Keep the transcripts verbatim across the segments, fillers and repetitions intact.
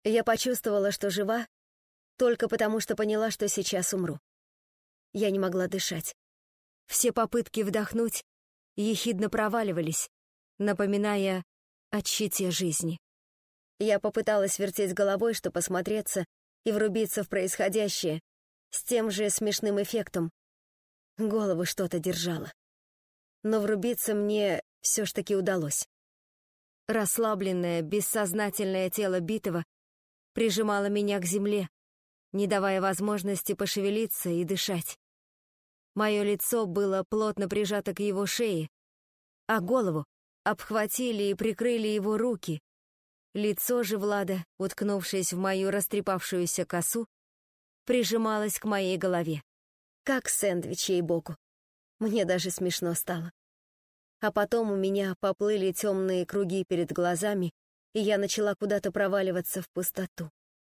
Я почувствовала, что жива, только потому что поняла, что сейчас умру. Я не могла дышать. Все попытки вдохнуть ехидно проваливались, напоминая о тщете жизни. Я попыталась вертеть головой, чтобы осмотреться и врубиться в происходящее, с тем же смешным эффектом. Голову что-то держало. Но врубиться мне все ж таки удалось. Расслабленное, бессознательное тело битого прижимало меня к земле, не давая возможности пошевелиться и дышать. Мое лицо было плотно прижато к его шее, а голову обхватили и прикрыли его руки. Лицо же Влада, уткнувшись в мою растрепавшуюся косу, прижималось к моей голове, как сэндвич ей-богу. Мне даже смешно стало. А потом у меня поплыли темные круги перед глазами, и я начала куда-то проваливаться в пустоту.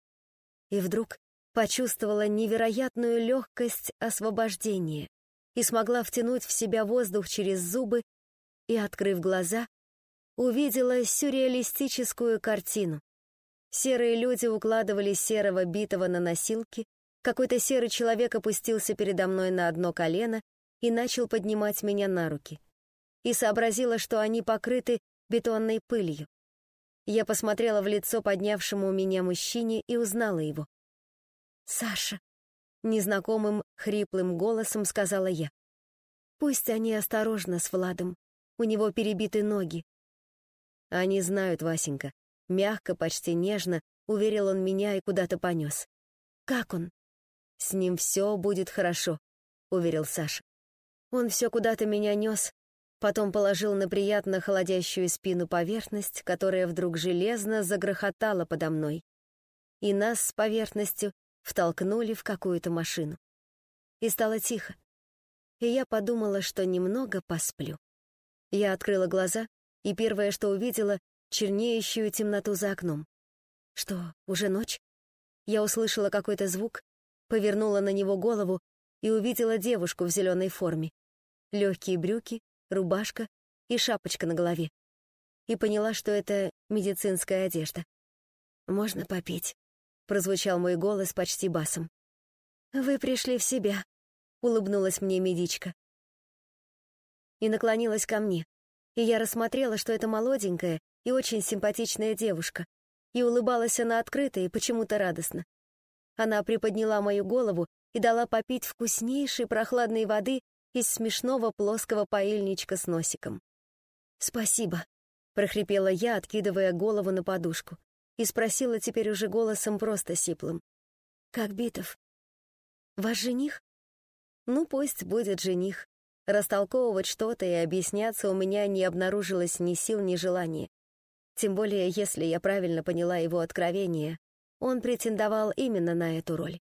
И вдруг почувствовала невероятную легкость освобождения и смогла втянуть в себя воздух через зубы и, открыв глаза, увидела сюрреалистическую картину. Серые люди укладывали серого битого на носилки, какой-то серый человек опустился передо мной на одно колено и начал поднимать меня на руки. И сообразила, что они покрыты бетонной пылью. Я посмотрела в лицо поднявшему меня мужчине и узнала его. «Саша», — незнакомым хриплым голосом сказала я. «Пусть они осторожно с Владом, у него перебиты ноги». «Они знают, Васенька», — мягко, почти нежно уверил он меня и куда-то понес. «Как он?» «С ним все будет хорошо», — уверил Саша. Он все куда-то меня нес, потом положил на приятно холодящую спину поверхность, которая вдруг железно загрохотала подо мной. И нас с поверхностью втолкнули в какую-то машину. И стало тихо. И я подумала, что немного посплю. Я открыла глаза, и первое, что увидела, чернеющую темноту за окном. Что, уже ночь? Я услышала какой-то звук, повернула на него голову и увидела девушку в зеленой форме. Легкие брюки, рубашка и шапочка на голове. И поняла, что это медицинская одежда. «Можно попить?» — прозвучал мой голос почти басом. «Вы пришли в себя», — улыбнулась мне медичка. И наклонилась ко мне. И я рассмотрела, что это молоденькая и очень симпатичная девушка. И улыбалась она открыто и почему-то радостно. Она приподняла мою голову и дала попить вкуснейшей прохладной воды из смешного плоского поильничка с носиком. «Спасибо», — прохрипела я, откидывая голову на подушку, и спросила теперь уже голосом просто сиплым. «Как Битов? Ваш жених?» «Ну, пусть будет жених. Растолковывать что-то и объясняться у меня не обнаружилось ни сил, ни желания. Тем более, если я правильно поняла его откровение, он претендовал именно на эту роль».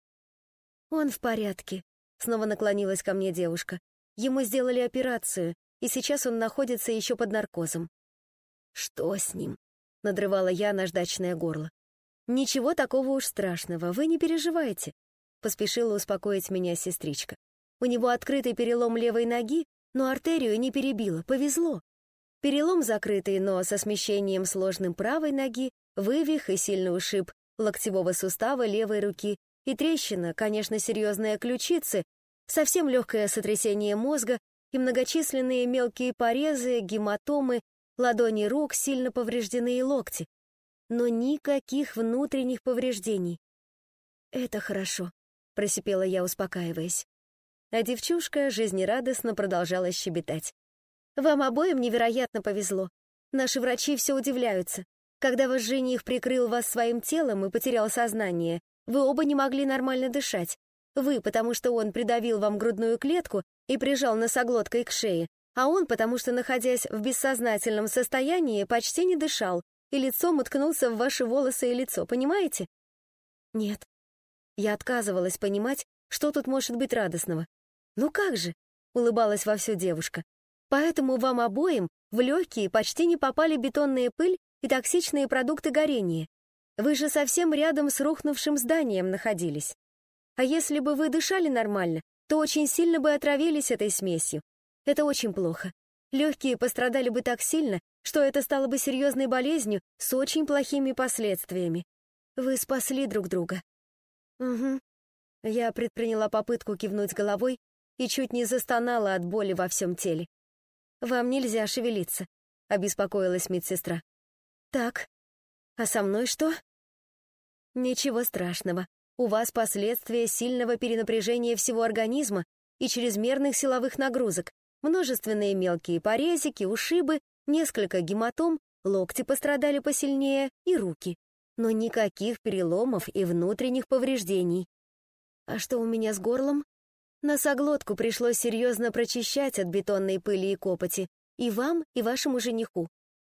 «Он в порядке», — снова наклонилась ко мне девушка. «Ему сделали операцию, и сейчас он находится еще под наркозом». «Что с ним?» — надрывала я наждачное горло. «Ничего такого уж страшного, вы не переживайте», — поспешила успокоить меня сестричка. «У него открытый перелом левой ноги, но артерию не перебило, повезло. Перелом закрытый, но со смещением сложным правой ноги, вывих и сильный ушиб локтевого сустава левой руки и трещина, конечно, серьезная ключицы, совсем легкое сотрясение мозга и многочисленные мелкие порезы, гематомы, ладони рук, сильно поврежденные локти. Но никаких внутренних повреждений». «Это хорошо», — просипела я, успокаиваясь. А девчушка жизнерадостно продолжала щебетать. «Вам обоим невероятно повезло. Наши врачи все удивляются. Когда ваш жених прикрыл вас своим телом и потерял сознание, вы оба не могли нормально дышать. Вы, потому что он придавил вам грудную клетку и прижал носоглоткой к шее, а он, потому что, находясь в бессознательном состоянии, почти не дышал и лицом уткнулся в ваши волосы и лицо, понимаете?» «Нет». Я отказывалась понимать, что тут может быть радостного. «Ну как же?» — улыбалась вовсю девушка. «Поэтому вам обоим в легкие почти не попали бетонная пыль и токсичные продукты горения. Вы же совсем рядом с рухнувшим зданием находились. А если бы вы дышали нормально, то очень сильно бы отравились этой смесью. Это очень плохо. Легкие пострадали бы так сильно, что это стало бы серьезной болезнью с очень плохими последствиями. Вы спасли друг друга. Угу. Я предприняла попытку кивнуть головой и чуть не застонала от боли во всем теле. Вам нельзя шевелиться, обеспокоилась медсестра. Так, а со мной что? Ничего страшного. У вас последствия сильного перенапряжения всего организма и чрезмерных силовых нагрузок, множественные мелкие порезики, ушибы, несколько гематом, локти пострадали посильнее и руки, но никаких переломов и внутренних повреждений. А что у меня с горлом? Носоглотку пришлось серьезно прочищать от бетонной пыли и копоти, и вам, и вашему жениху.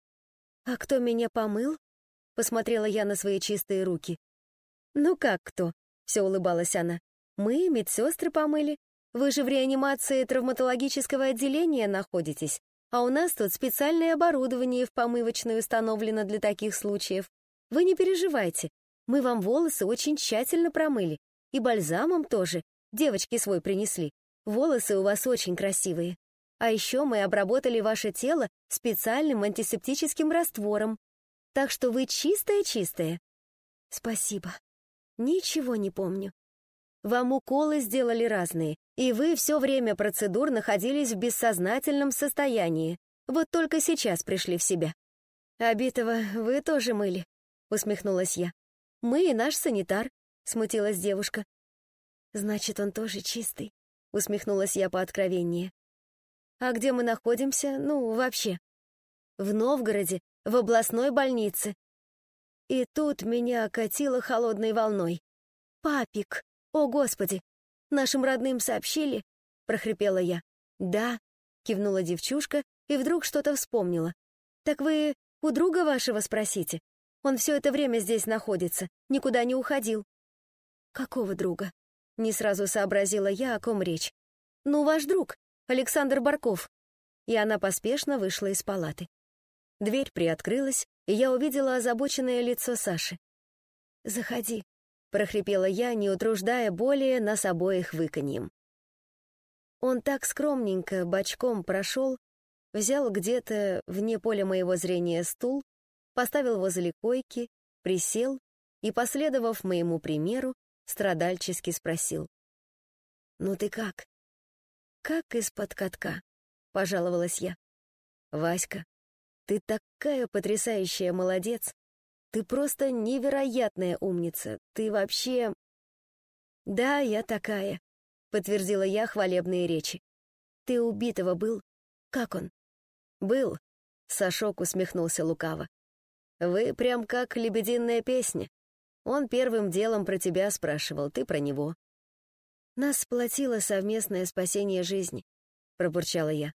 А кто меня помыл? Посмотрела я на свои чистые руки. Ну как кто? Все улыбалась она. Мы, медсестры, помыли. Вы же в реанимации травматологического отделения находитесь, а у нас тут специальное оборудование в помывочной установлено для таких случаев. Вы не переживайте, мы вам волосы очень тщательно промыли. И бальзамом тоже. Девочки свой принесли. Волосы у вас очень красивые. А еще мы обработали ваше тело специальным антисептическим раствором. Так что вы чистая-чистая. Спасибо. Ничего не помню. Вам уколы сделали разные, и вы все время процедур находились в бессознательном состоянии. Вот только сейчас пришли в себя. Обитого вы тоже мыли, усмехнулась я. Мы и наш санитар. Смутилась девушка. Значит, он тоже чистый, усмехнулась я пооткровеннее. А где мы находимся, ну, вообще? В Новгороде, в областной больнице. И тут меня окатило холодной волной. Папик, о господи, нашим родным сообщили? Прохрипела я. Да, кивнула девчушка и вдруг что-то вспомнила. Так вы у друга вашего спросите. Он все это время здесь находится, никуда не уходил. «Какого друга?» — не сразу сообразила я, о ком речь. «Ну, ваш друг, Александр Барков». И она поспешно вышла из палаты. Дверь приоткрылась, и я увидела озабоченное лицо Саши. «Заходи», — прохрипела я, не утруждая более нас обоих выканьем. Он так скромненько бочком прошел, взял где-то вне поля моего зрения стул, поставил возле койки, присел и, последовав моему примеру, страдальчески спросил. «Ну ты как?» «Как из-под катка», — пожаловалась я. «Васька, ты такая потрясающая молодец. Ты просто невероятная умница. Ты вообще...» «Да, я такая», — подтвердила я хвалебные речи. «Ты убитого был? Как он?» «Был», — Сашок усмехнулся лукаво. «Вы прям как лебединая песня. Он первым делом про тебя спрашивал, ты про него». «Нас сплотило совместное спасение жизни», — пробурчала я.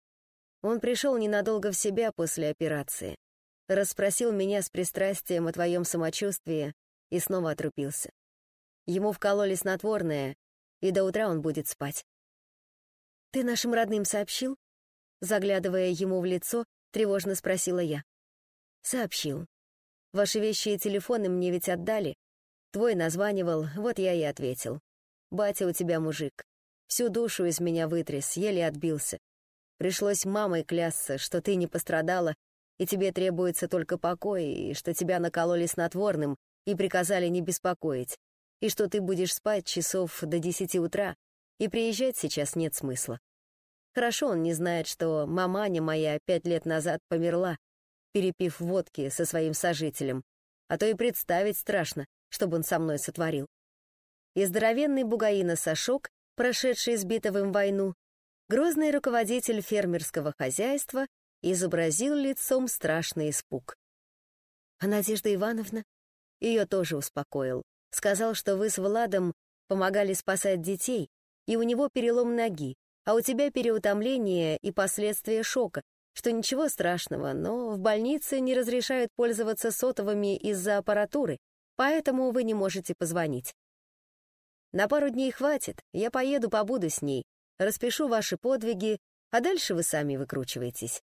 Он пришел ненадолго в себя после операции, расспросил меня с пристрастием о твоем самочувствии и снова отрубился. Ему вкололи снотворное, и до утра он будет спать. «Ты нашим родным сообщил?» Заглядывая ему в лицо, тревожно спросила я. «Сообщил. Ваши вещи и телефоны мне ведь отдали. Твой названивал, вот я и ответил. Батя у тебя мужик. Всю душу из меня вытряс, еле отбился. Пришлось мамой клясться, что ты не пострадала, и тебе требуется только покой, и что тебя накололи снотворным и приказали не беспокоить, и что ты будешь спать часов до десяти утра, и приезжать сейчас нет смысла. Хорошо он не знает, что маманя моя пять лет назад померла, перепив водки со своим сожителем, а то и представить страшно, чтобы он со мной сотворил». И здоровенный бугаина Сашок, прошедший с Битовым войну, грозный руководитель фермерского хозяйства, изобразил лицом страшный испуг. А Надежда Ивановна? Ее тоже успокоил. Сказал, что вы с Владом помогали спасать детей, и у него перелом ноги, а у тебя переутомление и последствия шока, что ничего страшного, но в больнице не разрешают пользоваться сотовыми из-за аппаратуры, поэтому вы не можете позвонить. На пару дней хватит, я поеду, побуду с ней, распишу ваши подвиги, а дальше вы сами выкручиваетесь».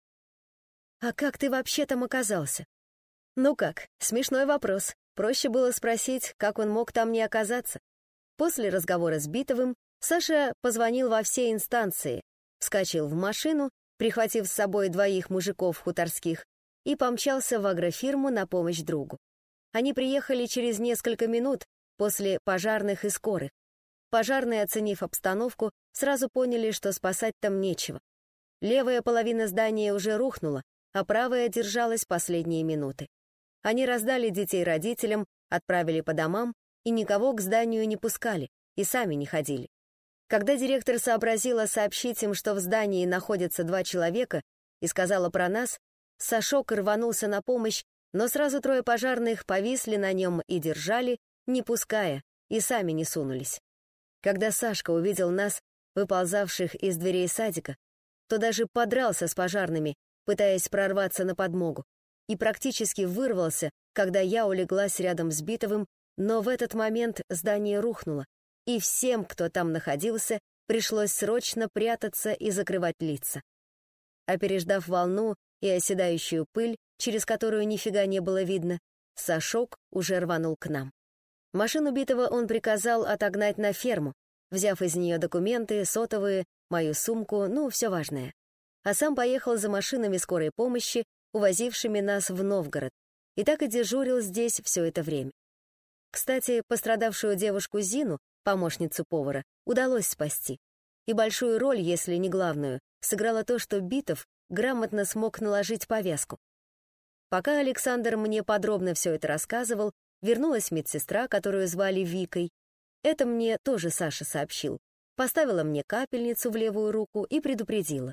«А как ты вообще там оказался?» «Ну как, смешной вопрос. Проще было спросить, как он мог там не оказаться». После разговора с Битовым Саша позвонил во все инстанции, вскочил в машину, прихватив с собой двоих мужиков хуторских, и помчался в агрофирму на помощь другу. Они приехали через несколько минут после пожарных и скорых. Пожарные, оценив обстановку, сразу поняли, что спасать там нечего. Левая половина здания уже рухнула, а правая держалась последние минуты. Они раздали детей родителям, отправили по домам и никого к зданию не пускали, и сами не ходили. Когда директор сообразила сообщить им, что в здании находятся два человека, и сказала про нас, Сашок рванулся на помощь, но сразу трое пожарных повисли на нем и держали, не пуская, и сами не сунулись. Когда Сашка увидел нас, выползавших из дверей садика, то даже подрался с пожарными, пытаясь прорваться на подмогу, и практически вырвался, когда я улеглась рядом с Битовым, но в этот момент здание рухнуло, и всем, кто там находился, пришлось срочно прятаться и закрывать лица. Опереждав волну и оседающую пыль, через которую нифига не было видно, Сашок уже рванул к нам. Машину Битова он приказал отогнать на ферму, взяв из нее документы, сотовые, мою сумку, ну, все важное. А сам поехал за машинами скорой помощи, увозившими нас в Новгород, и так и дежурил здесь все это время. Кстати, пострадавшую девушку Зину, помощницу повара, удалось спасти. И большую роль, если не главную, сыграло то, что Битов грамотно смог наложить повязку. Пока Александр мне подробно все это рассказывал, вернулась медсестра, которую звали Викой. Это мне тоже Саша сообщил. Поставила мне капельницу в левую руку и предупредила.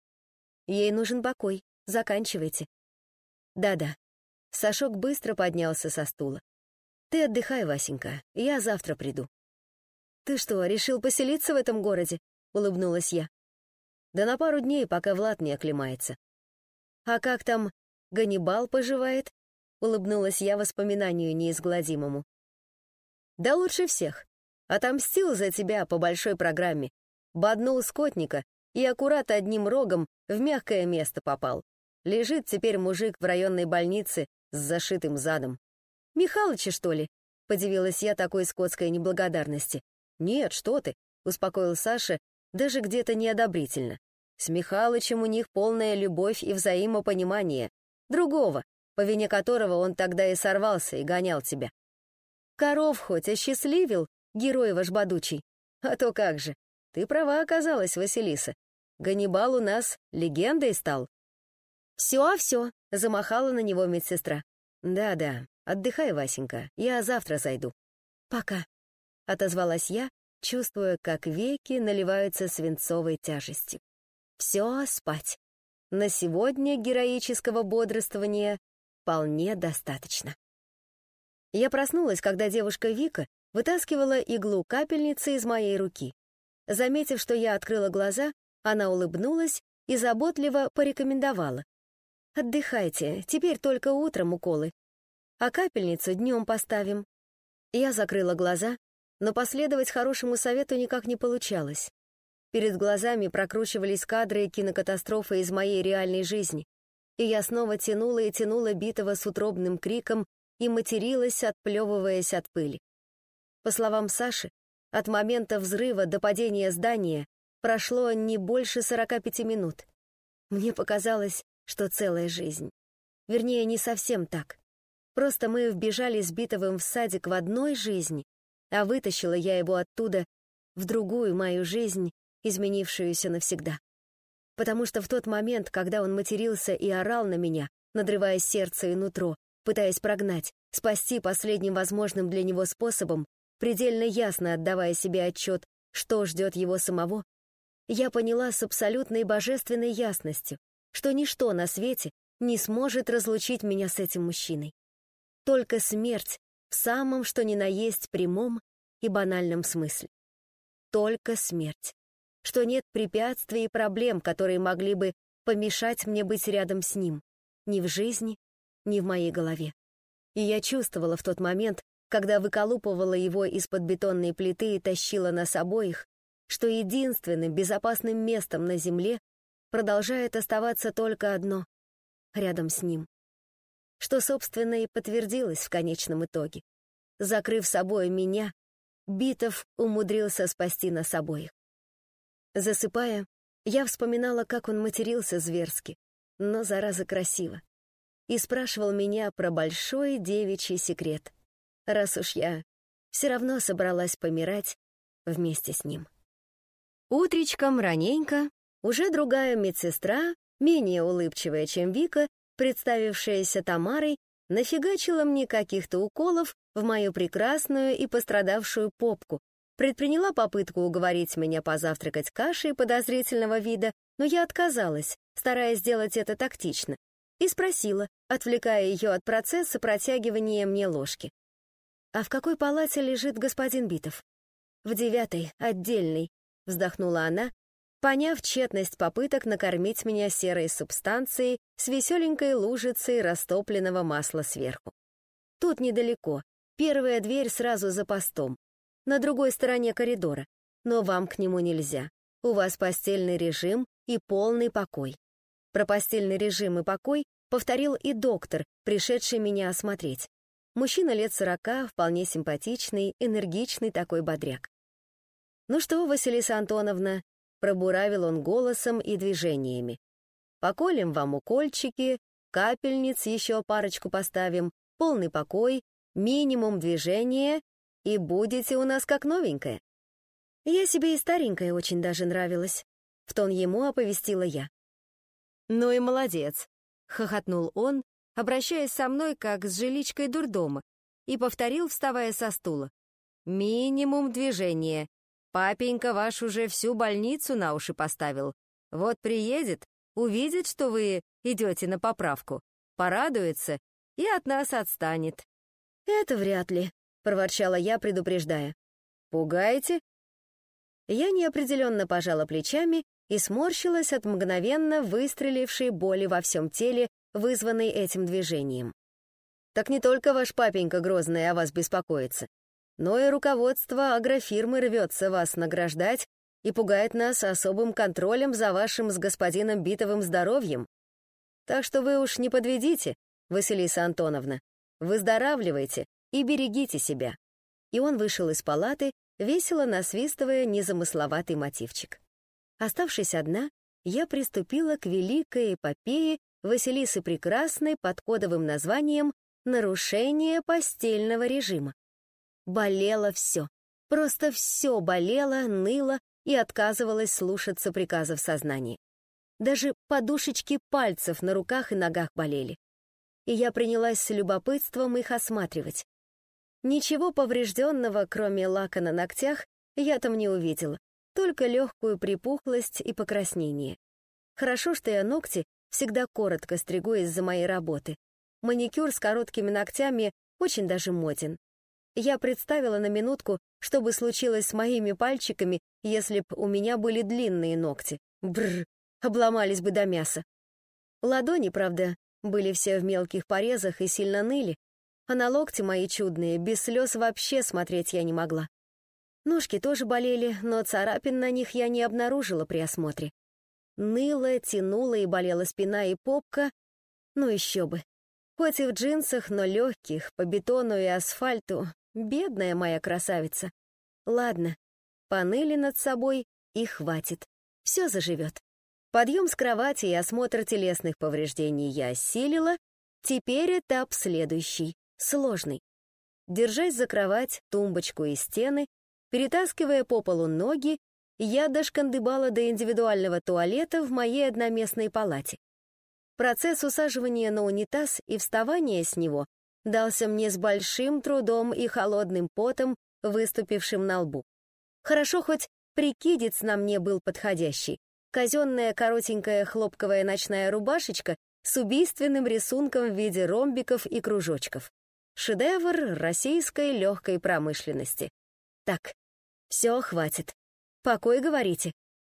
Ей нужен покой, заканчивайте. Да-да. Сашок быстро поднялся со стула. Ты отдыхай, Васенька, я завтра приду. Ты что, решил поселиться в этом городе? Улыбнулась я. Да на пару дней, пока Влад не оклемается. А как там Ганнибал поживает? Улыбнулась я воспоминанию неизгладимому. Да лучше всех. Отомстил за тебя по большой программе. Боднул скотника и аккурат одним рогом в мягкое место попал. Лежит теперь мужик в районной больнице с зашитым задом. «Михалыча, что ли?» — подивилась я такой скотской неблагодарности. «Нет, что ты», — успокоил Саша, даже где-то неодобрительно. «С Михалычем у них полная любовь и взаимопонимание. Другого, по вине которого он тогда и сорвался и гонял тебя. Коров хоть осчастливил, герой ваш бодучий? А то как же. Ты права оказалась, Василиса. Ганнибал у нас легендой стал». «Все-все», — замахала на него медсестра. «Да-да, отдыхай, Васенька, я завтра зайду». «Пока», — отозвалась я, чувствуя, как веки наливаются свинцовой тяжестью. «Все, спать. На сегодня героического бодрствования вполне достаточно». Я проснулась, когда девушка Вика вытаскивала иглу капельницы из моей руки. Заметив, что я открыла глаза, она улыбнулась и заботливо порекомендовала. «Отдыхайте, теперь только утром уколы, а капельницу днем поставим». Я закрыла глаза, но последовать хорошему совету никак не получалось. Перед глазами прокручивались кадры кинокатастрофы из моей реальной жизни, и я снова тянула и тянула Битова с утробным криком и материлась, отплевываясь от пыли. По словам Саши, от момента взрыва до падения здания прошло не больше сорока пяти минут. Мне показалось, что целая жизнь. Вернее, не совсем так. Просто мы вбежали с Битовым в садик в одной жизни, а вытащила я его оттуда в другую мою жизнь, изменившуюся навсегда. Потому что в тот момент, когда он матерился и орал на меня, надрывая сердце и нутро, пытаясь прогнать, спасти последним возможным для него способом, предельно ясно отдавая себе отчет, что ждет его самого, я поняла с абсолютной божественной ясностью, что ничто на свете не сможет разлучить меня с этим мужчиной. Только смерть в самом что ни на есть прямом и банальном смысле. Только смерть. Что нет препятствий и проблем, которые могли бы помешать мне быть рядом с ним. Ни в жизни, ни в моей голове. И я чувствовала в тот момент, когда выколупывала его из-под бетонной плиты и тащила нас обоих, что единственным безопасным местом на земле продолжает оставаться только одно — рядом с ним. Что, собственно, и подтвердилось в конечном итоге. Закрыв собой меня, Битов умудрился спасти нас обоих. Засыпая, я вспоминала, как он матерился зверски, но, зараза, красиво. и спрашивал меня про большой девичий секрет, раз уж я все равно собралась помирать вместе с ним. Утречком раненько уже другая медсестра, менее улыбчивая, чем Вика, представившаяся Тамарой, нафигачила мне каких-то уколов в мою прекрасную и пострадавшую попку, предприняла попытку уговорить меня позавтракать кашей подозрительного вида, но я отказалась, стараясь сделать это тактично, и спросила, отвлекая ее от процесса протягивания мне ложки. «А в какой палате лежит господин Битов?» «В девятой, отдельной», — вздохнула она, поняв тщетность попыток накормить меня серой субстанцией с веселенькой лужицей растопленного масла сверху. «Тут недалеко, первая дверь сразу за постом, на другой стороне коридора, но вам к нему нельзя, у вас постельный режим и полный покой». Про постельный режим и покой повторил и доктор, пришедший меня осмотреть. Мужчина лет сорока, вполне симпатичный, энергичный такой бодряк. «Ну что, Василиса Антоновна», — пробуравил он голосом и движениями, «поколем вам укольчики, капельниц еще парочку поставим, полный покой, минимум движения, и будете у нас как новенькая». Я себе и старенькая очень даже нравилась, в тон ему оповестила я. «Ну и молодец», — хохотнул он, обращаясь со мной как с жиличкой дурдома, и повторил, вставая со стула. «Минимум движения. Папенька ваш уже всю больницу на уши поставил. Вот приедет, увидит, что вы идете на поправку, порадуется и от нас отстанет». «Это вряд ли», — проворчала я, предупреждая. «Пугаете?» Я неопределенно пожала плечами и сморщилась от мгновенно выстрелившей боли во всем теле, вызванной этим движением. «Так не только ваш папенька грозный о вас беспокоится, но и руководство агрофирмы рвется вас награждать и пугает нас особым контролем за вашим с господином Битовым здоровьем. Так что вы уж не подведите, Василиса Антоновна, выздоравливайте и берегите себя». И он вышел из палаты, весело насвистывая незамысловатый мотивчик. Оставшись одна, я приступила к великой эпопее Василисы Прекрасной под кодовым названием «Нарушение постельного режима». Болело все, просто все болело, ныло и отказывалось слушаться приказов сознания. Даже подушечки пальцев на руках и ногах болели. И я принялась с любопытством их осматривать. Ничего поврежденного, кроме лака на ногтях, я там не увидела, только легкую припухлость и покраснение. Хорошо, что я ногти всегда коротко стригу из-за моей работы. Маникюр с короткими ногтями очень даже моден. Я представила на минутку, что бы случилось с моими пальчиками, если б у меня были длинные ногти. Бррр, обломались бы до мяса. Ладони, правда, были все в мелких порезах и сильно ныли, а на локти мои чудные без слез вообще смотреть я не могла. Ножки тоже болели, но царапин на них я не обнаружила при осмотре. Ныла, тянула и болела спина и попка, ну еще бы. Хоть и в джинсах, но легких, по бетону и асфальту, бедная моя красавица. Ладно, поныли над собой и хватит, все заживет. Подъем с кровати и осмотр телесных повреждений я осилила, теперь этап следующий, сложный. Держась за кровать, тумбочку и стены, перетаскивая по полу ноги, я дошкандыбала до индивидуального туалета в моей одноместной палате. Процесс усаживания на унитаз и вставания с него дался мне с большим трудом и холодным потом, выступившим на лбу. Хорошо, хоть прикидец на мне был подходящий. Казенная коротенькая хлопковая ночная рубашечка с убийственным рисунком в виде ромбиков и кружочков. Шедевр российской легкой промышленности. Так, все, хватит. Покой, говорите.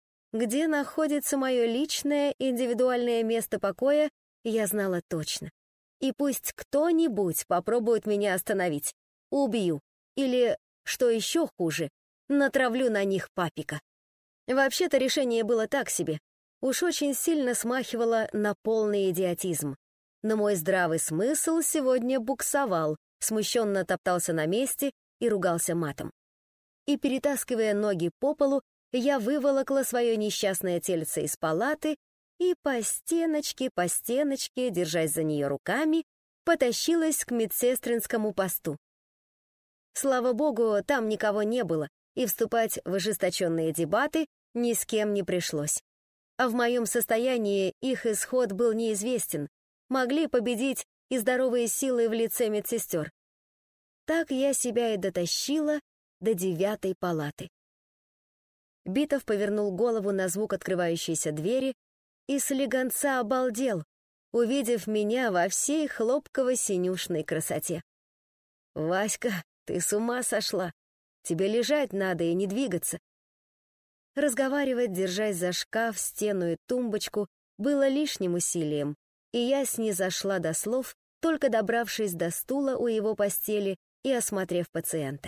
Где находится мое личное индивидуальное место покоя, я знала точно. И пусть кто-нибудь попробует меня остановить. Убью. Или, что еще хуже, натравлю на них папика. Вообще-то решение было так себе. Уж очень сильно смахивало на полный идиотизм. Но мой здравый смысл сегодня буксовал, смущенно топтался на месте и ругался матом. И, перетаскивая ноги по полу, я выволокла свое несчастное тельце из палаты и по стеночке, по стеночке, держась за нее руками, потащилась к медсестринскому посту. Слава богу, там никого не было, и вступать в ожесточенные дебаты ни с кем не пришлось. А в моем состоянии их исход был неизвестен. Могли победить и здоровые силы в лице медсестер. Так я себя и дотащила до девятой палаты. Битов повернул голову на звук открывающейся двери и слегонца обалдел, увидев меня во всей хлопково-синюшной красоте. «Васька, ты с ума сошла! Тебе лежать надо и не двигаться!» Разговаривать, держась за шкаф, стену и тумбочку, было лишним усилием, и я снизошла до слов, только добравшись до стула у его постели и осмотрев пациента.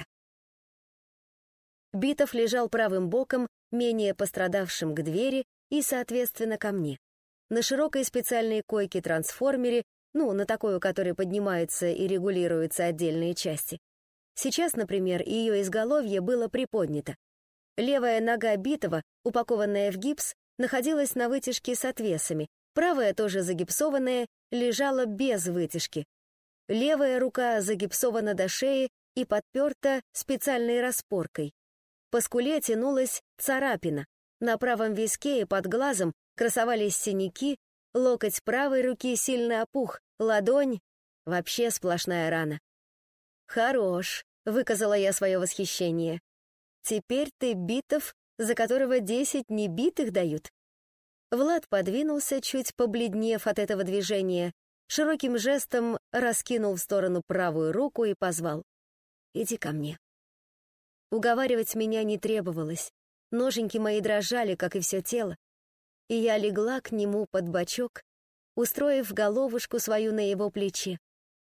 Битов лежал правым боком, менее пострадавшим к двери и, соответственно, ко мне. На широкой специальной койке-трансформере, ну, на такой, у которой поднимаются и регулируются отдельные части. Сейчас, например, ее изголовье было приподнято. Левая нога Битова, упакованная в гипс, находилась на вытяжке с отвесами, правая, тоже загипсованная, лежала без вытяжки. Левая рука загипсована до шеи и подперта специальной распоркой. По скуле тянулась царапина, на правом виске и под глазом красовались синяки, локоть правой руки сильно опух, ладонь — вообще сплошная рана. «Хорош», — выказала я свое восхищение. «Теперь ты Битов, за которого десять небитых дают». Влад подвинулся, чуть побледнев от этого движения, широким жестом раскинул в сторону правую руку и позвал: «Иди ко мне». Уговаривать меня не требовалось, ноженьки мои дрожали, как и все тело, и я легла к нему под бочок, устроив головушку свою на его плече,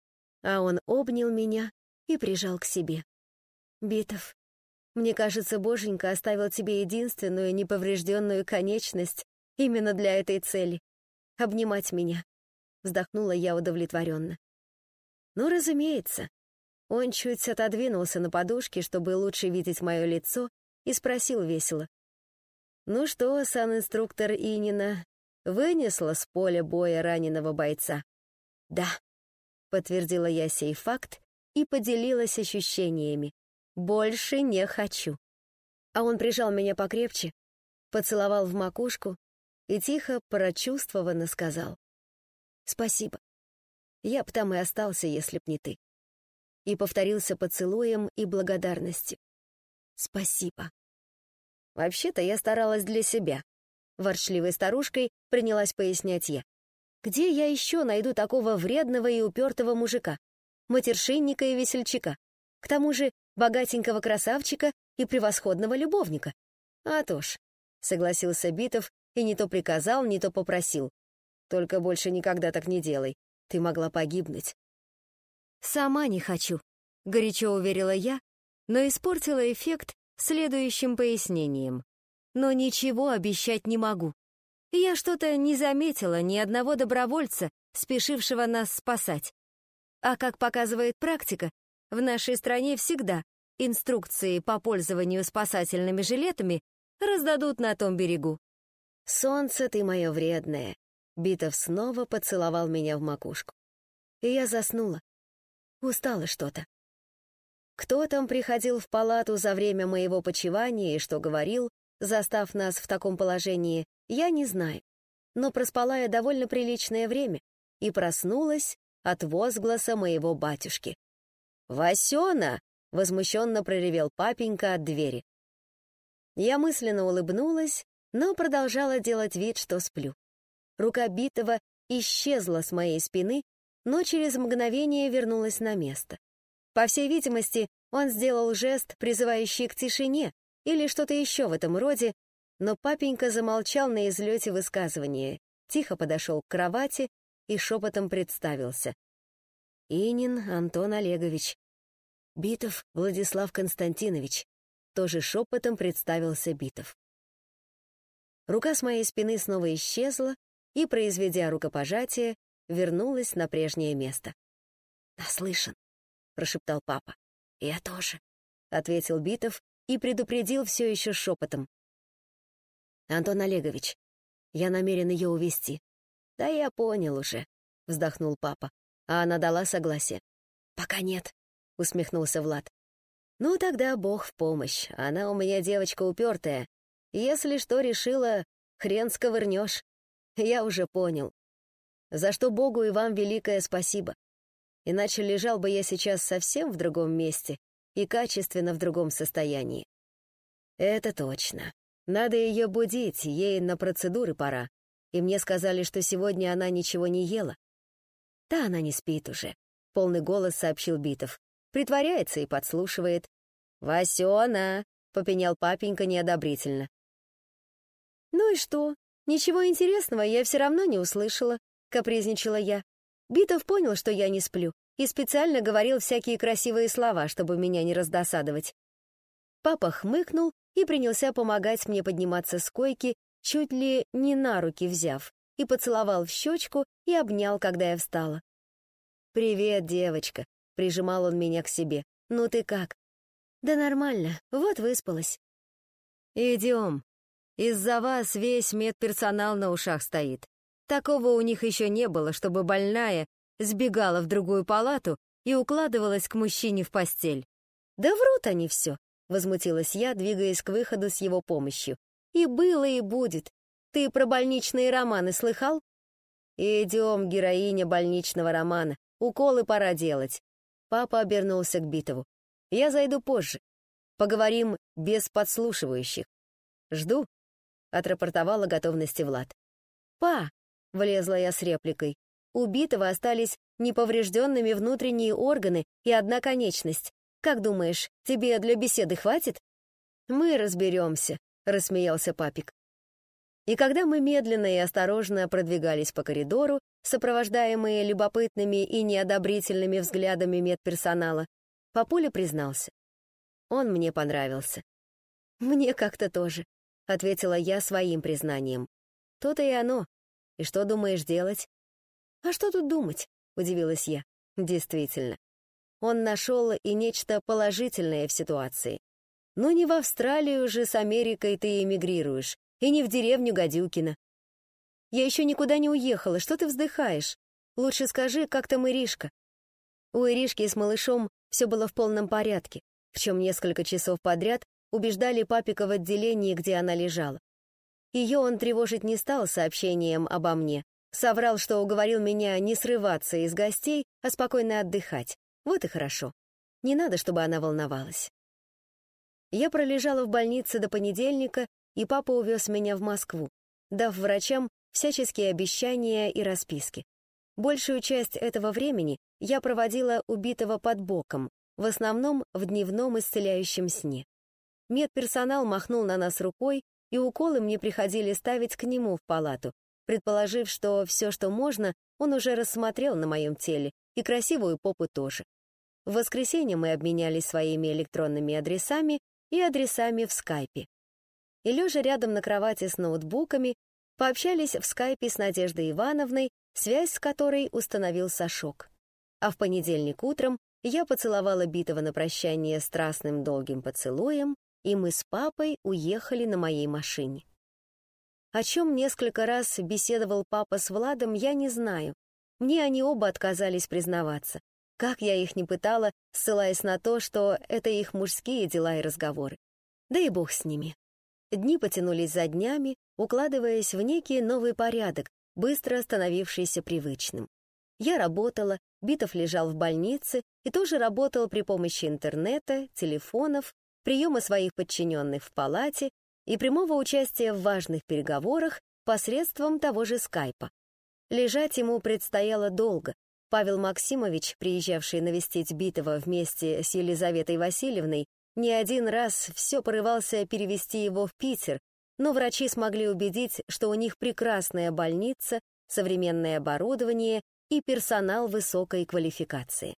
а он обнял меня и прижал к себе. «Битов, мне кажется, Боженька оставил тебе единственную неповрежденную конечность именно для этой цели — обнимать меня», — вздохнула я удовлетворенно. «Ну, разумеется». Он чуть отодвинулся на подушке, чтобы лучше видеть мое лицо, и спросил весело: «Ну что, санинструктор Инина, вынесла с поля боя раненого бойца?» «Да», — подтвердила я сей факт и поделилась ощущениями. «Больше не хочу». А он прижал меня покрепче, поцеловал в макушку и тихо, прочувствованно сказал: «Спасибо. Я б там и остался, если б не ты». И повторился поцелуем и благодарностью. «Спасибо». «Вообще-то я старалась для себя», — ворчливой старушкой принялась пояснять я. «Где я еще найду такого вредного и упертого мужика, матершинника и весельчака, к тому же богатенького красавчика и превосходного любовника?» «А то ж», — согласился Битов и не то приказал, не то попросил: «Только больше никогда так не делай, ты могла погибнуть». «Сама не хочу», — горячо уверила я, но испортила эффект следующим пояснением. «Но ничего обещать не могу. Я что-то не заметила ни одного добровольца, спешившего нас спасать. А как показывает практика, в нашей стране всегда инструкции по пользованию спасательными жилетами раздадут на том берегу». «Солнце ты мое вредное», — Битов снова поцеловал меня в макушку. И я заснула. Устала что-то. Кто там приходил в палату за время моего почивания и что говорил, застав нас в таком положении, я не знаю. Но проспала я довольно приличное время и проснулась от возгласа моего батюшки. «Васёна!» — возмущенно проревел папенька от двери. Я мысленно улыбнулась, но продолжала делать вид, что сплю. Рука Битова исчезла с моей спины, но через мгновение вернулась на место. По всей видимости, он сделал жест, призывающий к тишине, или что-то еще в этом роде, но папенька замолчал на излете высказывания, тихо подошел к кровати и шепотом представился. «Инин Антон Олегович». «Битов Владислав Константинович», тоже шепотом представился Битов. Рука с моей спины снова исчезла и, произведя рукопожатие, вернулась на прежнее место. «Наслышан», — прошептал папа. «Я тоже», — ответил Битов и предупредил все еще шепотом. «Антон Олегович, Я намерен ее увезти. Да я понял уже, вздохнул папа. А она дала согласие? Пока нет, усмехнулся Влад. Ну тогда Бог в помощь. Она у меня девочка упертая. Если что решила, хрен сковырнешь. Я уже понял. За что Богу и вам великое спасибо. Иначе лежал бы я сейчас совсем в другом месте и качественно в другом состоянии. Это точно. Надо ее будить, ей на процедуры пора. И мне сказали, что сегодня она ничего не ела. Да она не спит уже, — полный голос сообщил Битов. Притворяется и подслушивает. «Васёна!» — попенял папенька неодобрительно. «Ну и что? Ничего интересного я все равно не услышала», — капризничала я. Битов понял, что я не сплю, и специально говорил всякие красивые слова, чтобы меня не раздосадовать. Папа хмыкнул и принялся помогать мне подниматься с койки, чуть ли не на руки взяв, и поцеловал в щечку и обнял, когда я встала. «Привет, девочка», — прижимал он меня к себе. «Ну ты как?» «Да нормально, вот выспалась». «Идем. Из-за вас весь медперсонал на ушах стоит. Такого у них еще не было, чтобы больная сбегала в другую палату и укладывалась к мужчине в постель». «Да врут они все», — возмутилась я, двигаясь к выходу с его помощью. «И было, и будет. Ты про больничные романы слыхал?» «Идем, героиня больничного романа. Уколы пора делать». Папа обернулся к Битову. «Я зайду позже. Поговорим без подслушивающих». «Жду», — отрапортовала готовности Влад. «Па», — влезла я с репликой, «у Битова остались неповрежденными внутренние органы и одна конечность. Как думаешь, тебе для беседы хватит?» «Мы разберемся», — рассмеялся папик. И когда мы медленно и осторожно продвигались по коридору, сопровождаемые любопытными и неодобрительными взглядами медперсонала, папуля признался. Он мне понравился. «Мне как-то тоже», — ответила я своим признанием. «То-то и оно. И что думаешь делать?» «А что тут думать?» — удивилась я. Действительно. Он нашел и нечто положительное в ситуации. Ну не в Австралию же с Америкой ты эмигрируешь, и не в деревню Гадюкина. Я еще никуда не уехала, что ты вздыхаешь? Лучше скажи, как там Иришка. У Иришки с малышом все было в полном порядке, в чем несколько часов подряд убеждали папика в отделении, где она лежала. Ее он тревожить не стал сообщением обо мне, соврал, что уговорил меня не срываться из гостей, а спокойно отдыхать. Вот и хорошо. Не надо, чтобы она волновалась. Я пролежала в больнице до понедельника, и папа увез меня в Москву, дав врачам всяческие обещания и расписки. Большую часть этого времени я проводила убитого под боком, в основном в дневном исцеляющем сне. Медперсонал махнул на нас рукой, и уколы мне приходили ставить к нему в палату, предположив, что все, что можно, он уже рассмотрел на моем теле, и красивую попу тоже. В воскресенье мы обменялись своими электронными адресами и адресами в скайпе. И лежа рядом на кровати с ноутбуками, пообщались в скайпе с Надеждой Ивановной, связь с которой установил Сашок. А в понедельник утром я поцеловала Битова на прощание страстным долгим поцелуем, и мы с папой уехали на моей машине. О чем несколько раз беседовал папа с Владом, я не знаю. Мне они оба отказались признаваться. Как я их не пытала, ссылаясь на то, что это их мужские дела и разговоры. Да и бог с ними. Дни потянулись за днями, укладываясь в некий новый порядок, быстро становившийся привычным. Я работала, Битов лежал в больнице и тоже работал при помощи интернета, телефонов, приема своих подчиненных в палате и прямого участия в важных переговорах посредством того же скайпа. Лежать ему предстояло долго. Павел Максимович, приезжавший навестить Битова вместе с Елизаветой Васильевной, не один раз все порывался перевести его в Питер, но врачи смогли убедить, что у них прекрасная больница, современное оборудование и персонал высокой квалификации.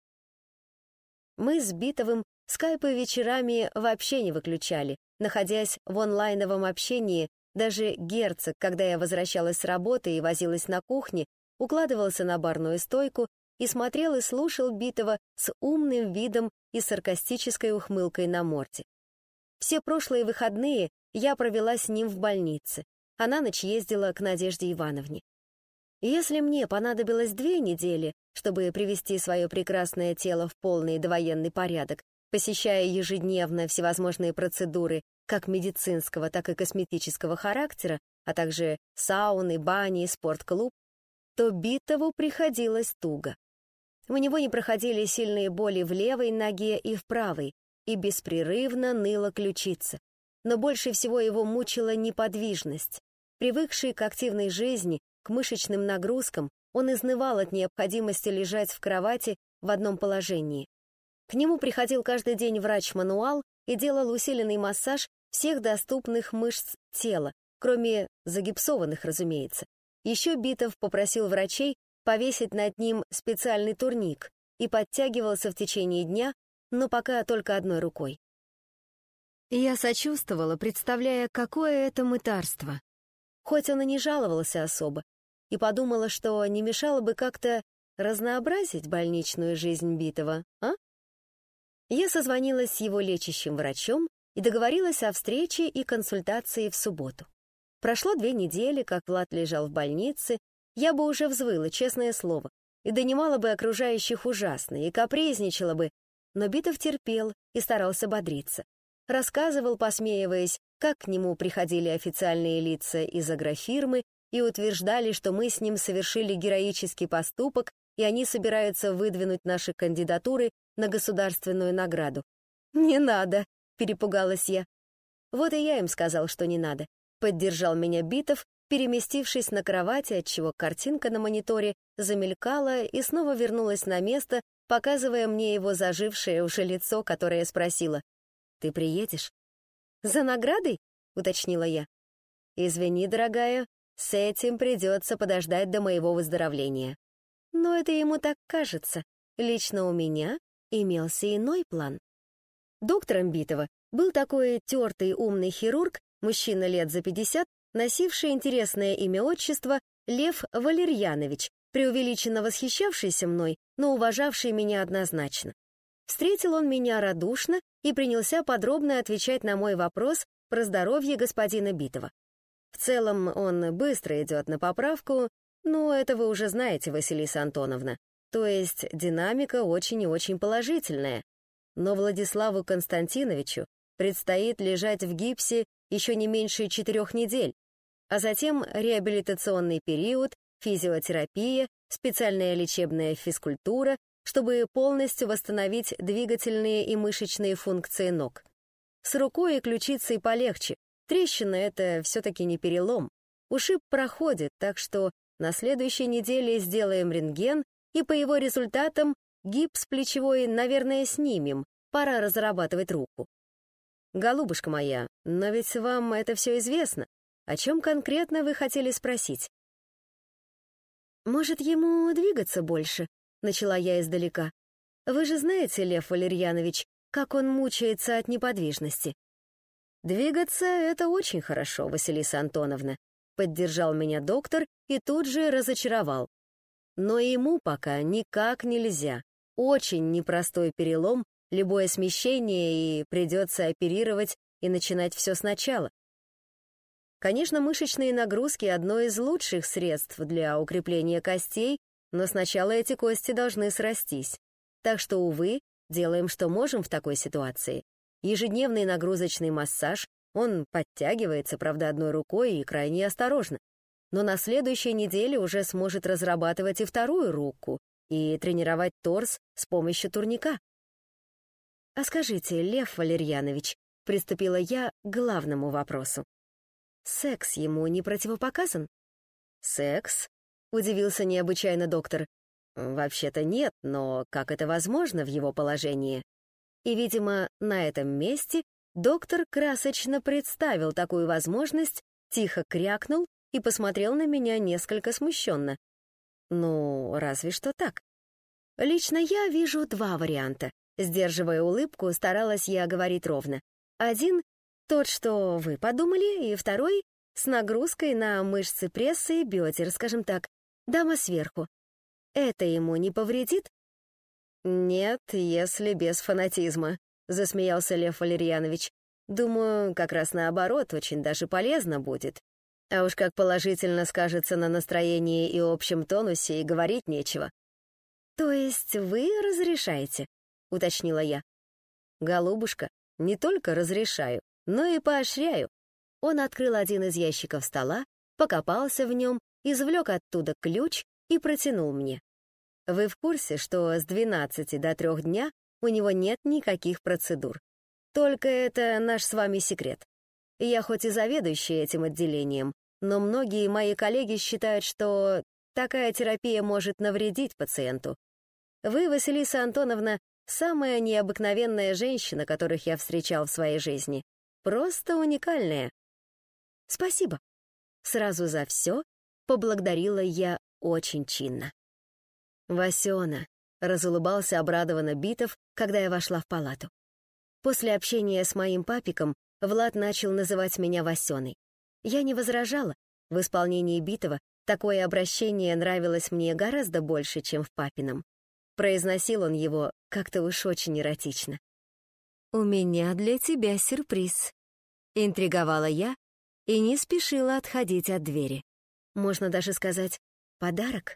Мы с Битовым скайпы вечерами вообще не выключали, находясь в онлайновом общении. Даже Герцог, когда я возвращалась с работы и возилась на кухне, укладывался на барную стойку и смотрел и слушал Битова с умным видом и саркастической ухмылкой на морде. Все прошлые выходные я провела с ним в больнице, а на ночь ездила к Надежде Ивановне. Если мне понадобилось две недели, чтобы привести свое прекрасное тело в полный довоенный порядок, посещая ежедневно всевозможные процедуры как медицинского, так и косметического характера, а также сауны, бани, спортклуб, то Битову приходилось туго. У него не проходили сильные боли в левой ноге и в правой, и беспрерывно ныла ключица. Но больше всего его мучила неподвижность. Привыкший к активной жизни, к мышечным нагрузкам, он изнывал от необходимости лежать в кровати в одном положении. К нему приходил каждый день врач-мануал и делал усиленный массаж всех доступных мышц тела, кроме загипсованных, разумеется. Еще Битов попросил врачей повесить над ним специальный турник и подтягивался в течение дня, но пока только одной рукой. Я сочувствовала, представляя, какое это мытарство. Хоть он и не жаловался особо, и подумала, что не мешало бы как-то разнообразить больничную жизнь Битова, а? Я созвонилась с его лечащим врачом и договорилась о встрече и консультации в субботу. Прошло две недели, как Влад лежал в больнице, я бы уже взвыла, честное слово, и донимала бы окружающих ужасно, и капризничала бы, но Битов терпел и старался бодриться. Рассказывал, посмеиваясь, как к нему приходили официальные лица из агрофирмы и утверждали, что мы с ним совершили героический поступок, и они собираются выдвинуть наши кандидатуры на государственную награду. «Не надо», — перепугалась я. Вот и я им сказал, что не надо. Поддержал меня Битов, переместившись на кровати, отчего картинка на мониторе замелькала и снова вернулась на место, показывая мне его зажившее уже лицо, которое спросило: «Ты приедешь?» «За наградой?» — уточнила я. «Извини, дорогая, с этим придется подождать до моего выздоровления». Но это ему так кажется. Лично у меня имелся иной план. Доктором Битова был такой тертый умный хирург, мужчина лет за пятьдесят, носивший интересное имя-отчество Лев Валерьянович, преувеличенно восхищавшийся мной, но уважавший меня однозначно. Встретил он меня радушно и принялся подробно отвечать на мой вопрос про здоровье господина Битова. В целом он быстро идет на поправку, но это вы уже знаете, Василиса Антоновна. То есть динамика очень и очень положительная. Но Владиславу Константиновичу предстоит лежать в гипсе еще не меньше четырех недель, а затем реабилитационный период, физиотерапия, специальная лечебная физкультура, чтобы полностью восстановить двигательные и мышечные функции ног. С рукой и ключицей полегче. Трещина — это все-таки не перелом. Ушиб проходит, так что на следующей неделе сделаем рентген, и по его результатам гипс плечевой, наверное, снимем. Пора разрабатывать руку. Голубушка моя, но ведь вам это все известно. О чем конкретно вы хотели спросить? Может, ему двигаться больше? Начала я издалека. Вы же знаете, Лев Валерьянович, как он мучается от неподвижности. Двигаться — это очень хорошо, Василиса Антоновна. Поддержал меня доктор и тут же разочаровал. Но ему пока никак нельзя. Очень непростой перелом, любое смещение, и придется оперировать и начинать все сначала. Конечно, мышечные нагрузки — одно из лучших средств для укрепления костей, но сначала эти кости должны срастись. Так что, увы, делаем, что можем в такой ситуации. Ежедневный нагрузочный массаж, он подтягивается, правда, одной рукой и крайне осторожно. Но на следующей неделе уже сможет разрабатывать и вторую руку, и тренировать торс с помощью турника. «А скажите, Лев Валерьянович», — приступила я к главному вопросу, «секс ему не противопоказан?» «Секс?» — удивился необычайно доктор. «Вообще-то нет, но как это возможно в его положении?» И, видимо, на этом месте доктор красочно представил такую возможность, тихо крякнул и посмотрел на меня несколько смущенно. «Ну, разве что так. Лично я вижу два варианта». Сдерживая улыбку, старалась я говорить ровно. Один — тот, что вы подумали, и второй — с нагрузкой на мышцы пресса и бедер, скажем так, дама сверху. Это ему не повредит? «Нет, если без фанатизма», — засмеялся Лев Валерьянович. «Думаю, как раз наоборот, очень даже полезно будет. А уж как положительно скажется на настроении и общем тонусе, и говорить нечего. «То есть вы разрешаете?» — уточнила я. «Голубушка, не только разрешаю, но и поощряю». Он открыл один из ящиков стола, покопался в нем, извлек оттуда ключ и протянул мне. «Вы в курсе, что с двенадцати до трех дня у него нет никаких процедур? Только это наш с вами секрет. Я хоть и заведующий этим отделением, но многие мои коллеги считают, что такая терапия может навредить пациенту. Вы, Василиса Антоновна, самая необыкновенная женщина, которых я встречал в своей жизни. Просто уникальная». «Спасибо». Сразу за все поблагодарила я очень чинно. «Васёна», — разулыбался обрадованно Битов, когда я вошла в палату. После общения с моим папиком Влад начал называть меня Васёной. Я не возражала. В исполнении Битова такое обращение нравилось мне гораздо больше, чем в папином. Произносил он его как-то уж очень эротично. «У меня для тебя сюрприз», — интриговала я и не спешила отходить от двери. Можно даже сказать «подарок».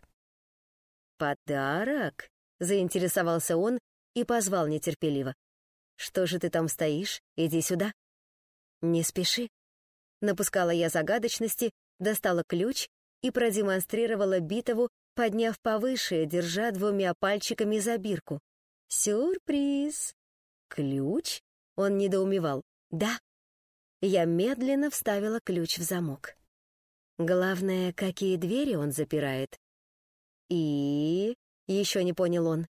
«Подарок?» — заинтересовался он и позвал нетерпеливо. «Что же ты там стоишь? Иди сюда». «Не спеши». Напускала я загадочности, достала ключ и продемонстрировала Битову, подняв повыше, держа двумя пальчиками за бирку. «Сюрприз!» «Ключ?» — он недоумевал. «Да». Я медленно вставила ключ в замок. Главное, какие двери он запирает. И... еще не понял он.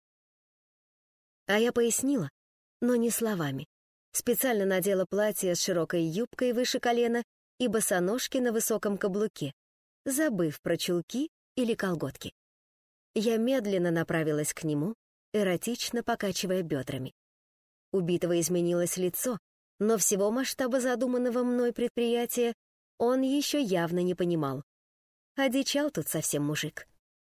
А я пояснила, но не словами. Специально надела платье с широкой юбкой выше колена и босоножки на высоком каблуке, забыв про чулки или колготки. Я медленно направилась к нему, эротично покачивая бедрами. У Битова изменилось лицо, но всего масштаба задуманного мной предприятия он еще явно не понимал. Одичал тут совсем мужик.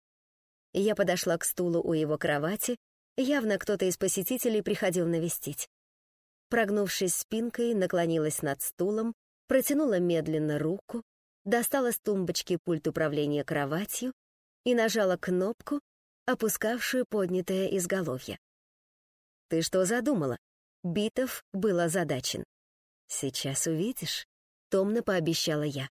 Я подошла к стулу у его кровати, явно кто-то из посетителей приходил навестить. Прогнувшись спинкой, наклонилась над стулом, протянула медленно руку, достала с тумбочки пульт управления кроватью и нажала кнопку, опускавшую поднятое изголовье. «Ты что задумала?» Битов был озадачен. «Сейчас увидишь», — томно пообещала я.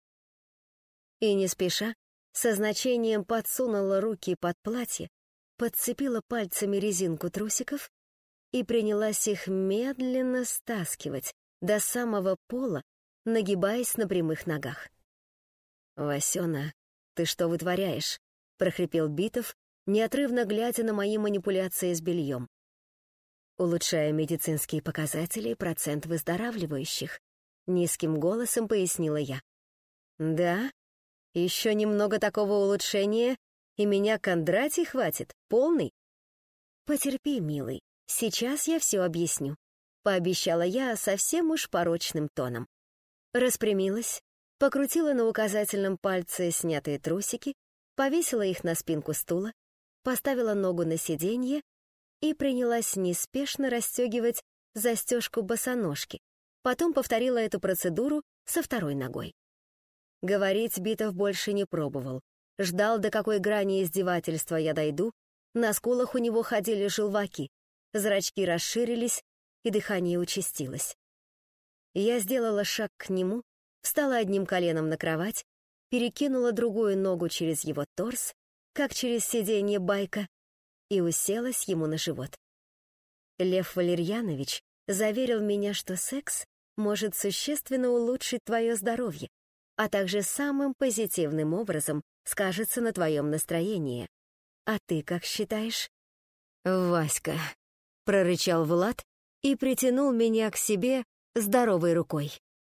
И не спеша, со значением подсунула руки под платье, подцепила пальцами резинку трусиков и принялась их медленно стаскивать до самого пола, нагибаясь на прямых ногах. «Васёна, ты что вытворяешь?» — прохрипел Битов, неотрывно глядя на мои манипуляции с бельем. «Улучшая медицинские показатели, процент выздоравливающих», — низким голосом пояснила я. «Да? Еще немного такого улучшения, и меня Кондратий хватит, полный?» «Потерпи, милый, сейчас я все объясню», — пообещала я совсем уж порочным тоном. Распрямилась, покрутила на указательном пальце снятые трусики, повесила их на спинку стула, поставила ногу на сиденье и принялась неспешно расстегивать застежку босоножки. Потом повторила эту процедуру со второй ногой. Говорить Битов больше не пробовал. Ждал, до какой грани издевательства я дойду. На скулах у него ходили желваки, зрачки расширились, и дыхание участилось. Я сделала шаг к нему, встала одним коленом на кровать, перекинула другую ногу через его торс, как через сиденье байка, и уселась ему на живот. Лев Валерьянович заверил меня, что секс может существенно улучшить твое здоровье, а также самым позитивным образом скажется на твоем настроении. А ты как считаешь? «Васька», — прорычал Влад и притянул меня к себе здоровой рукой.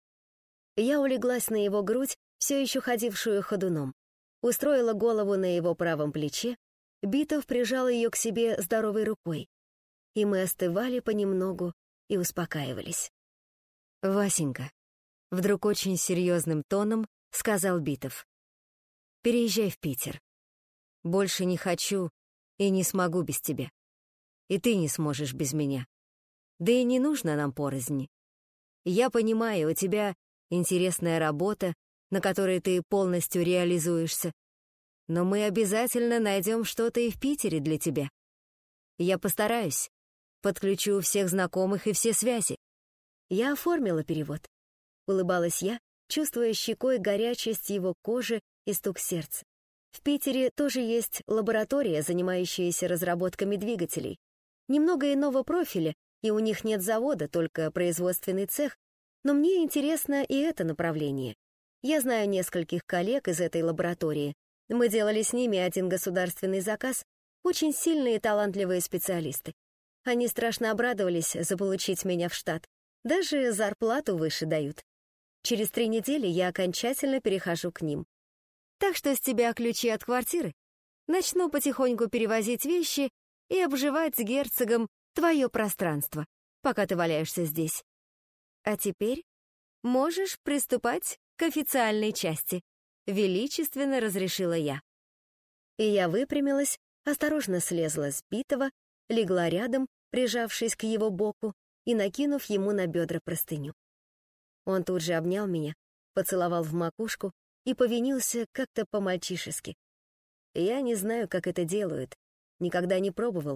Я улеглась на его грудь, все еще ходившую ходуном, устроила голову на его правом плече, Битов прижал ее к себе здоровой рукой, и мы остывали понемногу и успокаивались. «Васенька», — вдруг очень серьезным тоном сказал Битов, — «переезжай в Питер. Больше не хочу и не смогу без тебя. И ты не сможешь без меня. Да и не нужно нам порознь. Я понимаю, у тебя интересная работа, на которой ты полностью реализуешься. Но мы обязательно найдем что-то и в Питере для тебя. Я постараюсь. Подключу всех знакомых и все связи. Я оформила перевод. Улыбалась я, чувствуя щекой горячесть его кожи и стук сердца. В Питере тоже есть лаборатория, занимающаяся разработками двигателей. Немного иного профиля, и у них нет завода, только производственный цех, но мне интересно и это направление. Я знаю нескольких коллег из этой лаборатории. Мы делали с ними один государственный заказ, очень сильные и талантливые специалисты. Они страшно обрадовались заполучить меня в штат. Даже зарплату выше дают. Через три недели я окончательно перехожу к ним. Так что с тебя ключи от квартиры. Начну потихоньку перевозить вещи и обживать с герцогом твое пространство, пока ты валяешься здесь. А теперь можешь приступать к официальной части, величественно разрешила я. И я выпрямилась, осторожно слезла с битого, легла рядом, прижавшись к его боку и накинув ему на бедра простыню. Он тут же обнял меня, поцеловал в макушку и повинился как-то по-мальчишески. Я не знаю, как это делают, никогда не пробовал.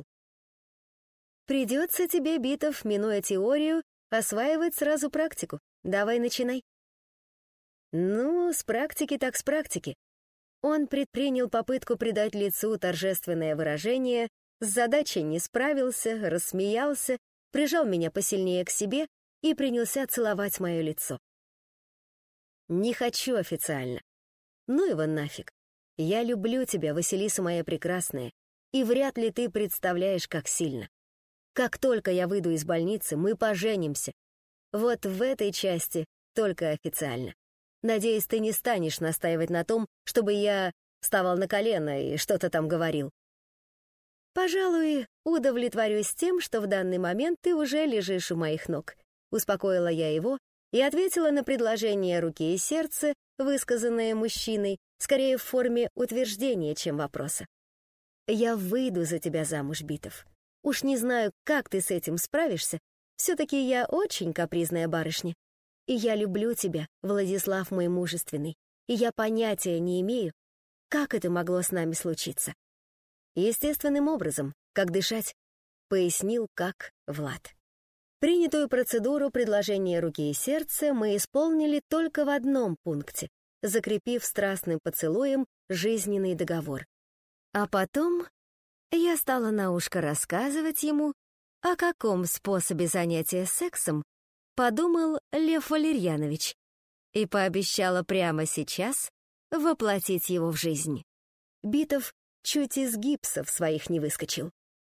Придется тебе, Битов, минуя теорию, осваивать сразу практику. Давай начинай. Ну, с практики так с практики. Он предпринял попытку придать лицу торжественное выражение, с задачей не справился, рассмеялся, прижал меня посильнее к себе и принялся целовать мое лицо. Не хочу официально. Ну его нафиг. Я люблю тебя, Василиса моя прекрасная, и вряд ли ты представляешь, как сильно. Как только я выйду из больницы, мы поженимся. Вот в этой части только официально. Надеюсь, ты не станешь настаивать на том, чтобы я вставал на колено и что-то там говорил. Пожалуй, удовлетворюсь тем, что в данный момент ты уже лежишь у моих ног. Успокоила я его и ответила на предложение руки и сердца, высказанное мужчиной, скорее в форме утверждения, чем вопроса. Я выйду за тебя замуж, Битов. Уж не знаю, как ты с этим справишься, все-таки я очень капризная барышня. И я люблю тебя, Владислав мой мужественный, и я понятия не имею, как это могло с нами случиться. Естественным образом, как дышать, пояснил как Влад. Принятую процедуру предложения руки и сердца мы исполнили только в одном пункте, закрепив страстным поцелуем жизненный договор. А потом я стала на ушко рассказывать ему, о каком способе занятия сексом подумал Лев Валерьянович, и пообещала прямо сейчас воплотить его в жизнь. Битов чуть из гипсов своих не выскочил.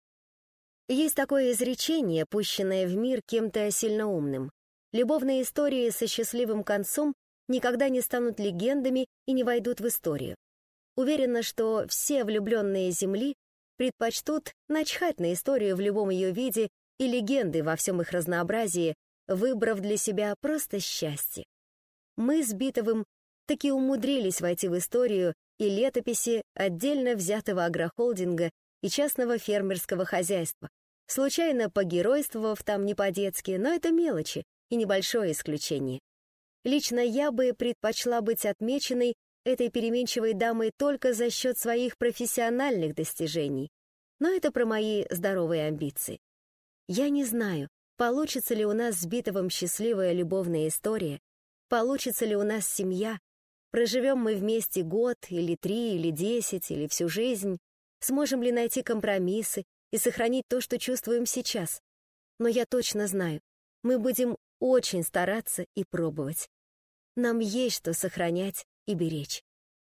Есть такое изречение, пущенное в мир кем-то сильно умным. Любовные истории со счастливым концом никогда не станут легендами и не войдут в историю. Уверена, что все влюбленные Земли предпочтут начхать на историю в любом ее виде и легенды во всем их разнообразии, выбрав для себя просто счастье. Мы с Битовым таки умудрились войти в историю и летописи отдельно взятого агрохолдинга и частного фермерского хозяйства, случайно погеройствовав там не по-детски, но это мелочи и небольшое исключение. Лично я бы предпочла быть отмеченной этой переменчивой дамой только за счет своих профессиональных достижений, но это про мои здоровые амбиции. Я не знаю, получится ли у нас с Битовым счастливая любовная история, получится ли у нас семья, проживем мы вместе год, или три, или десять, или всю жизнь, сможем ли найти компромиссы и сохранить то, что чувствуем сейчас. Но я точно знаю, мы будем очень стараться и пробовать. Нам есть что сохранять и беречь.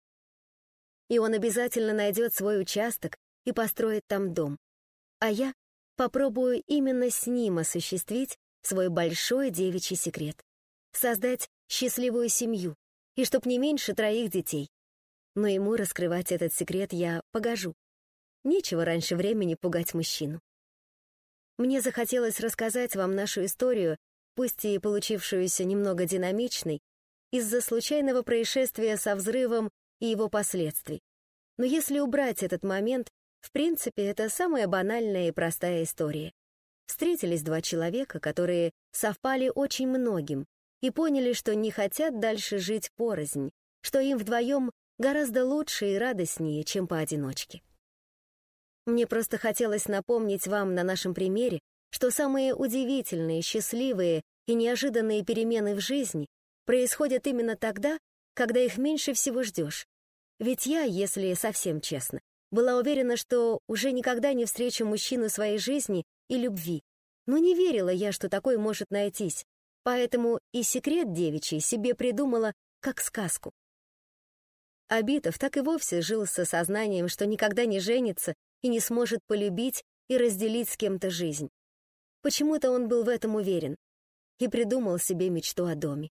И он обязательно найдет свой участок и построит там дом. А я попробую именно с ним осуществить свой большой девичий секрет. Создать счастливую семью, и чтоб не меньше троих детей. Но ему раскрывать этот секрет я погожу. Нечего раньше времени пугать мужчину. Мне захотелось рассказать вам нашу историю, пусть и получившуюся немного динамичной, из-за случайного происшествия со взрывом и его последствий. Но если убрать этот момент, в принципе, это самая банальная и простая история. Встретились два человека, которые совпали очень многим, и поняли, что не хотят дальше жить порознь, что им вдвоем гораздо лучше и радостнее, чем поодиночке. Мне просто хотелось напомнить вам на нашем примере, что самые удивительные, счастливые и неожиданные перемены в жизни происходят именно тогда, когда их меньше всего ждешь. Ведь я, если совсем честно, была уверена, что уже никогда не встречу мужчину своей жизни и любви. Но не верила я, что такой может найтись, поэтому и секрет девичий себе придумала как сказку. Абитов так и вовсе жил с осознанием, что никогда не женится и не сможет полюбить и разделить с кем-то жизнь. Почему-то он был в этом уверен и придумал себе мечту о доме.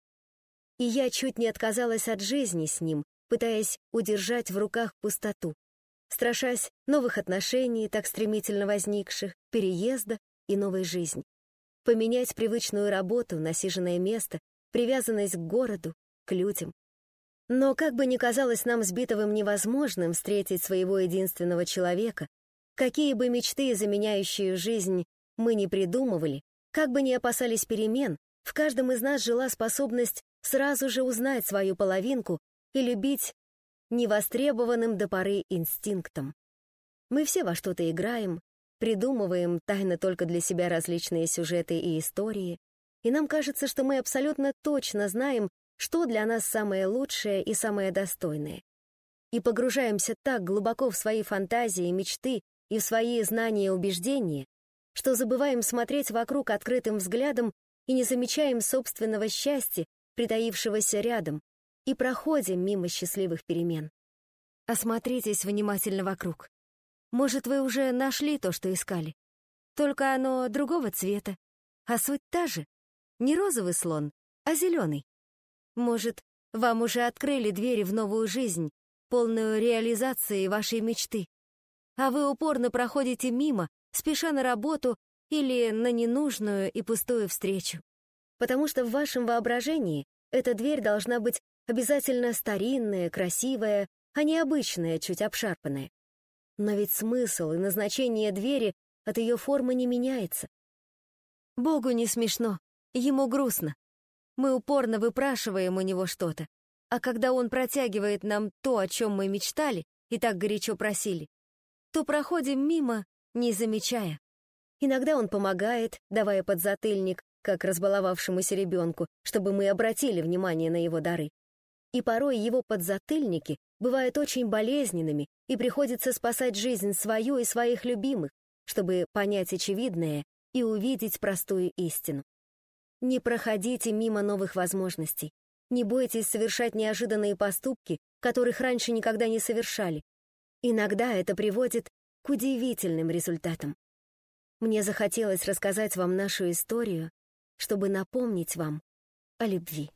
И я чуть не отказалась от жизни с ним, пытаясь удержать в руках пустоту, страшась новых отношений, так стремительно возникших, переезда и новой жизни. Поменять привычную работу, насиженное место, привязанность к городу, к людям. Но как бы ни казалось нам с Битовым невозможным встретить своего единственного человека, какие бы мечты, заменяющие жизнь, мы не придумывали, как бы ни опасались перемен, в каждом из нас жила способность сразу же узнать свою половинку и любить невостребованным до поры инстинктом. Мы все во что-то играем, придумываем тайно только для себя различные сюжеты и истории, и нам кажется, что мы абсолютно точно знаем, что для нас самое лучшее и самое достойное. И погружаемся так глубоко в свои фантазии, мечты и в свои знания и убеждения, что забываем смотреть вокруг открытым взглядом и не замечаем собственного счастья, притаившегося рядом, и проходим мимо счастливых перемен. Осмотритесь внимательно вокруг. Может, вы уже нашли то, что искали? Только оно другого цвета, а суть та же. Не розовый слон, а зеленый. Может, вам уже открыли двери в новую жизнь, полную реализации вашей мечты, а вы упорно проходите мимо, спеша на работу или на ненужную и пустую встречу. Потому что в вашем воображении эта дверь должна быть обязательно старинная, красивая, а не обычная, чуть обшарпанная. Но ведь смысл и назначение двери от ее формы не меняется. Богу не смешно, ему грустно. Мы упорно выпрашиваем у него что-то, а когда он протягивает нам то, о чем мы мечтали и так горячо просили, то проходим мимо, не замечая. Иногда он помогает, давая подзатыльник, как разбаловавшемуся ребенку, чтобы мы обратили внимание на его дары. И порой его подзатыльники бывают очень болезненными, и приходится спасать жизнь свою и своих любимых, чтобы понять очевидное и увидеть простую истину. Не проходите мимо новых возможностей. Не бойтесь совершать неожиданные поступки, которых раньше никогда не совершали. Иногда это приводит к удивительным результатам. Мне захотелось рассказать вам нашу историю, чтобы напомнить вам о любви.